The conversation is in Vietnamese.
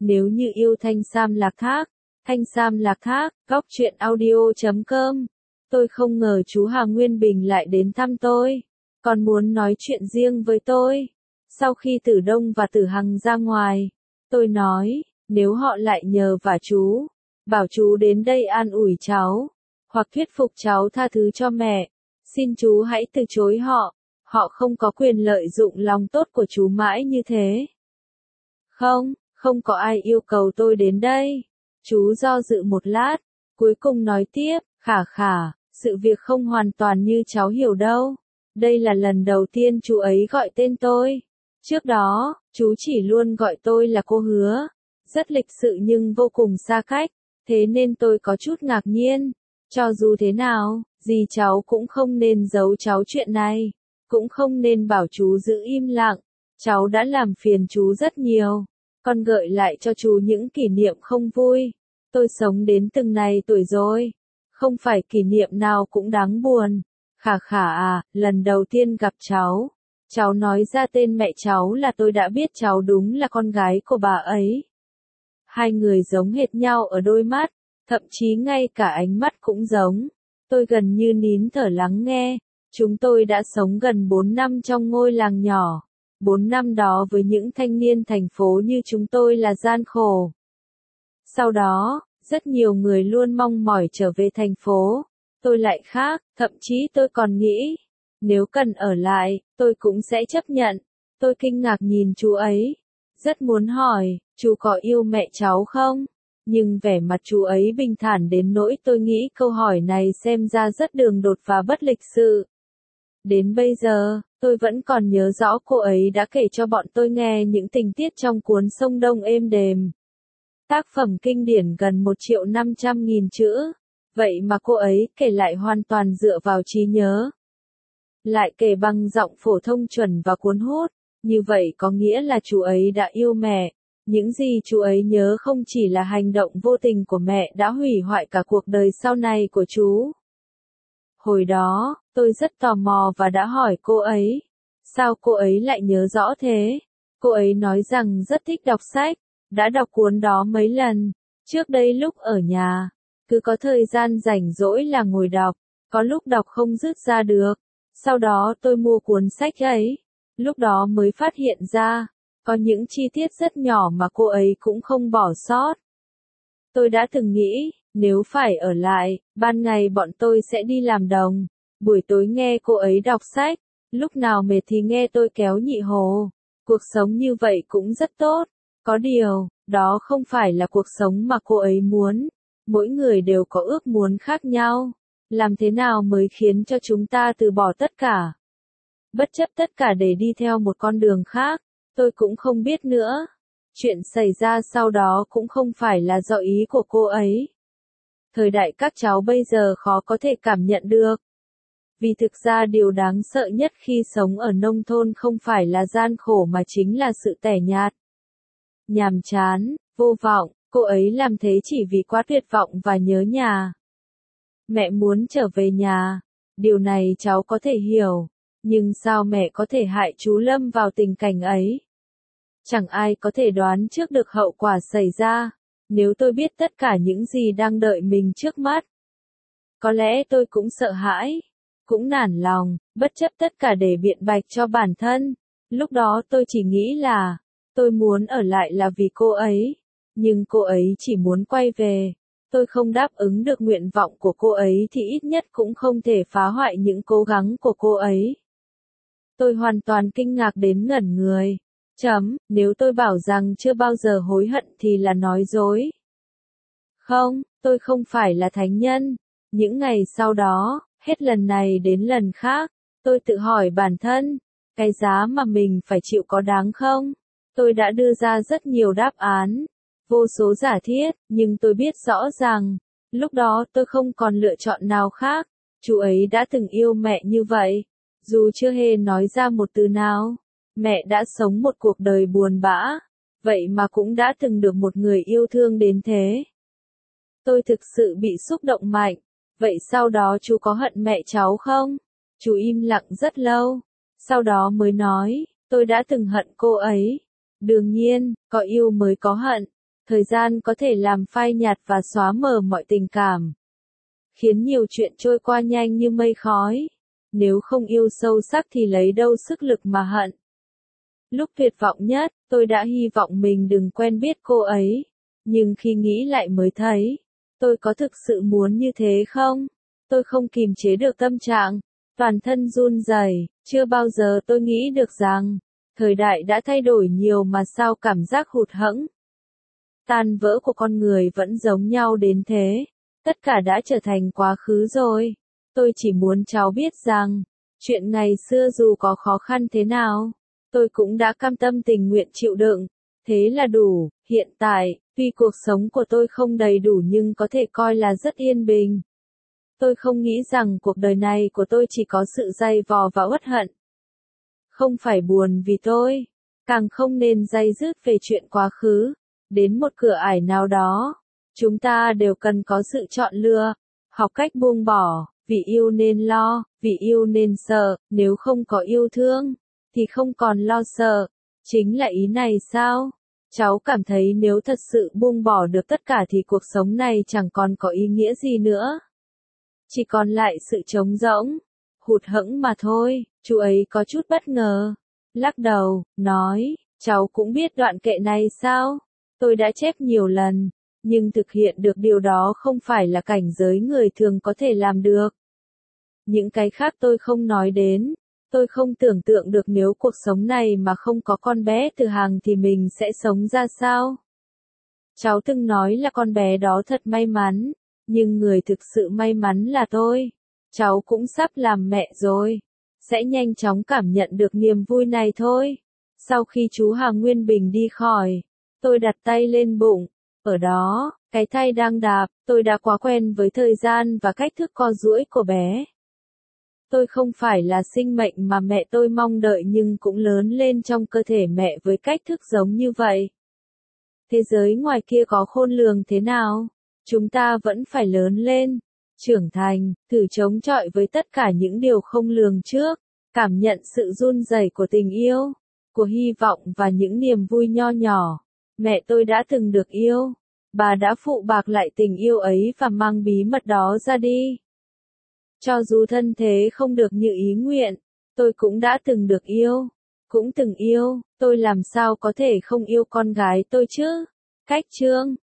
Nếu như yêu Thanh Sam Lạc Thác, Thanh Sam Lạc Thác, góc truyện audio.com. Tôi không ngờ chú Hà Nguyên Bình lại đến thăm tôi, còn muốn nói chuyện riêng với tôi. Sau khi Tử Đông và Tử Hằng ra ngoài, tôi nói, nếu họ lại nhờ vả chú, bảo chú đến đây an ủi cháu, hoặc thuyết phục cháu tha thứ cho mẹ, xin chú hãy từ chối họ. Họ không có quyền lợi dụng lòng tốt của chú mãi như thế. Không có ai yêu cầu tôi đến đây. Chú do dự một lát, cuối cùng nói tiếp, Khả, sự việc không hoàn toàn như cháu hiểu đâu. Đây là lần đầu tiên chú ấy gọi tên tôi. Trước đó, chú chỉ luôn gọi tôi là cô Hứa. Rất lịch sự nhưng vô cùng xa cách, thế nên tôi có chút ngạc nhiên. Cho dù thế nào, dì cháu cũng không nên giấu cháu chuyện này, cũng không nên bảo chú giữ im lặng. Cháu đã làm phiền chú rất nhiều, còn gợi lại cho chú những kỷ niệm không vui. Tôi sống đến từng này tuổi rồi, không phải kỷ niệm nào cũng đáng buồn. Khả à, lần đầu tiên gặp cháu nói ra tên mẹ cháu là tôi đã biết cháu đúng là con gái của bà ấy. Hai người giống hệt nhau ở đôi mắt, thậm chí ngay cả ánh mắt cũng giống. Tôi gần như nín thở lắng nghe. Chúng tôi đã sống gần 4 năm trong ngôi làng nhỏ. 4 năm đó với những thanh niên thành phố như chúng tôi là gian khổ. Sau đó, rất nhiều người luôn mong mỏi trở về thành phố. Tôi lại khác, thậm chí tôi còn nghĩ, nếu cần ở lại, tôi cũng sẽ chấp nhận. Tôi kinh ngạc nhìn chú ấy, rất muốn hỏi, chú có yêu mẹ cháu không? Nhưng vẻ mặt chú ấy bình thản đến nỗi tôi nghĩ câu hỏi này xem ra rất đường đột và bất lịch sự. Đến bây giờ, tôi vẫn còn nhớ rõ cô ấy đã kể cho bọn tôi nghe những tình tiết trong cuốn Sông Đông êm đềm. Tác phẩm kinh điển gần 1.500.000 chữ. Vậy mà cô ấy kể lại hoàn toàn dựa vào trí nhớ. Lại kể bằng giọng phổ thông chuẩn và cuốn hút. Như vậy có nghĩa là chú ấy đã yêu mẹ. Những gì chú ấy nhớ không chỉ là hành động vô tình của mẹ đã hủy hoại cả cuộc đời sau này của chú. Hồi đó, tôi rất tò mò và đã hỏi cô ấy, sao cô ấy lại nhớ rõ thế? Cô ấy nói rằng rất thích đọc sách, đã đọc cuốn đó mấy lần. Trước đây lúc ở nhà, cứ có thời gian rảnh rỗi là ngồi đọc, có lúc đọc không dứt ra được. Sau đó tôi mua cuốn sách ấy, lúc đó mới phát hiện ra, có những chi tiết rất nhỏ mà cô ấy cũng không bỏ sót. Tôi đã từng nghĩ, nếu phải ở lại, ban ngày bọn tôi sẽ đi làm đồng, buổi tối nghe cô ấy đọc sách, lúc nào mệt thì nghe tôi kéo nhị hồ. Cuộc sống như vậy cũng rất tốt, có điều, đó không phải là cuộc sống mà cô ấy muốn. Mỗi người đều có ước muốn khác nhau, làm thế nào mới khiến cho chúng ta từ bỏ tất cả? Bất chấp tất cả để đi theo một con đường khác, tôi cũng không biết nữa. Chuyện xảy ra sau đó cũng không phải là do ý của cô ấy. Thời đại các cháu bây giờ khó có thể cảm nhận được. Vì thực ra điều đáng sợ nhất khi sống ở nông thôn không phải là gian khổ mà chính là sự tẻ nhạt, nhàm chán, vô vọng. Cô ấy làm thế chỉ vì quá tuyệt vọng và nhớ nhà. Mẹ muốn trở về nhà. Điều này cháu có thể hiểu. Nhưng sao mẹ có thể hại chú lâm vào tình cảnh ấy? Chẳng ai có thể đoán trước được hậu quả xảy ra. Nếu tôi biết tất cả những gì đang đợi mình trước mắt, có lẽ tôi cũng sợ hãi, cũng nản lòng, bất chấp tất cả để biện bạch cho bản thân. Lúc đó tôi chỉ nghĩ là, tôi muốn ở lại là vì cô ấy, nhưng cô ấy chỉ muốn quay về. Tôi không đáp ứng được nguyện vọng của cô ấy thì ít nhất cũng không thể phá hoại những cố gắng của cô ấy. Tôi hoàn toàn kinh ngạc đến ngẩn người. Nếu tôi bảo rằng chưa bao giờ hối hận thì là nói dối. Không, tôi không phải là thánh nhân. Những ngày sau đó, hết lần này đến lần khác, tôi tự hỏi bản thân, cái giá mà mình phải chịu có đáng không? Tôi đã đưa ra rất nhiều đáp án, vô số giả thiết, nhưng tôi biết rõ rằng, lúc đó tôi không còn lựa chọn nào khác. Chú ấy đã từng yêu mẹ như vậy, dù chưa hề nói ra một từ nào. Mẹ đã sống một cuộc đời buồn bã, vậy mà cũng đã từng được một người yêu thương đến thế. Tôi thực sự bị xúc động mạnh. Vậy sau đó chú có hận mẹ cháu không? Chú im lặng rất lâu, sau đó mới nói, tôi đã từng hận cô ấy. Đương nhiên, có yêu mới có hận. Thời gian có thể làm phai nhạt và xóa mờ mọi tình cảm, khiến nhiều chuyện trôi qua nhanh như mây khói. Nếu không yêu sâu sắc thì lấy đâu sức lực mà hận. Lúc tuyệt vọng nhất, tôi đã hy vọng mình đừng quen biết cô ấy. Nhưng khi nghĩ lại mới thấy, tôi có thực sự muốn như thế không? Tôi không kìm chế được tâm trạng, toàn thân run rẩy. Chưa bao giờ tôi nghĩ được rằng, thời đại đã thay đổi nhiều mà sao cảm giác hụt hẫng, tan vỡ của con người vẫn giống nhau đến thế. Tất cả đã trở thành quá khứ rồi. Tôi chỉ muốn cháu biết rằng, chuyện ngày xưa dù có khó khăn thế nào, tôi cũng đã cam tâm tình nguyện chịu đựng. Thế là đủ. Hiện tại, tuy cuộc sống của tôi không đầy đủ nhưng có thể coi là rất yên bình. Tôi không nghĩ rằng cuộc đời này của tôi chỉ có sự dày vò và uất hận. Không phải buồn vì tôi, càng không nên day dứt về chuyện quá khứ. Đến một cửa ải nào đó, chúng ta đều cần có sự chọn lựa, học cách buông bỏ. Vì yêu nên lo, vì yêu nên sợ, nếu không có yêu thương, thì không còn lo sợ. Chính là ý này sao? Cháu cảm thấy nếu thật sự buông bỏ được tất cả thì cuộc sống này chẳng còn có ý nghĩa gì nữa. Chỉ còn lại sự trống rỗng, hụt hẫng mà thôi. Chú ấy có chút bất ngờ, lắc đầu, nói, cháu cũng biết đoạn kệ này sao? Tôi đã chép nhiều lần, nhưng thực hiện được điều đó không phải là cảnh giới người thường có thể làm được. Những cái khác tôi không nói đến. Tôi không tưởng tượng được nếu cuộc sống này mà không có con bé Từ Hàng thì mình sẽ sống ra sao. Cháu từng nói là con bé đó thật may mắn, nhưng người thực sự may mắn là tôi. Cháu cũng sắp làm mẹ rồi, sẽ nhanh chóng cảm nhận được niềm vui này thôi. Sau khi chú Hà Nguyên Bình đi khỏi, tôi đặt tay lên bụng. Ở đó, cái thai đang đạp, tôi đã quá quen với thời gian và cách thức co duỗi của bé. Tôi không phải là sinh mệnh mà mẹ tôi mong đợi nhưng cũng lớn lên trong cơ thể mẹ với cách thức giống như vậy. Thế giới ngoài kia có khôn lường thế nào? Chúng ta vẫn phải lớn lên, trưởng thành, thử chống chọi với tất cả những điều không lường trước, cảm nhận sự run rẩy của tình yêu, của hy vọng và những niềm vui nho nhỏ. Mẹ tôi đã từng được yêu, bà đã phụ bạc lại tình yêu ấy và mang bí mật đó ra đi. Cho dù thân thế không được như ý nguyện, tôi cũng đã từng được yêu, cũng từng yêu, tôi làm sao có thể không yêu con gái tôi chứ? Cách chương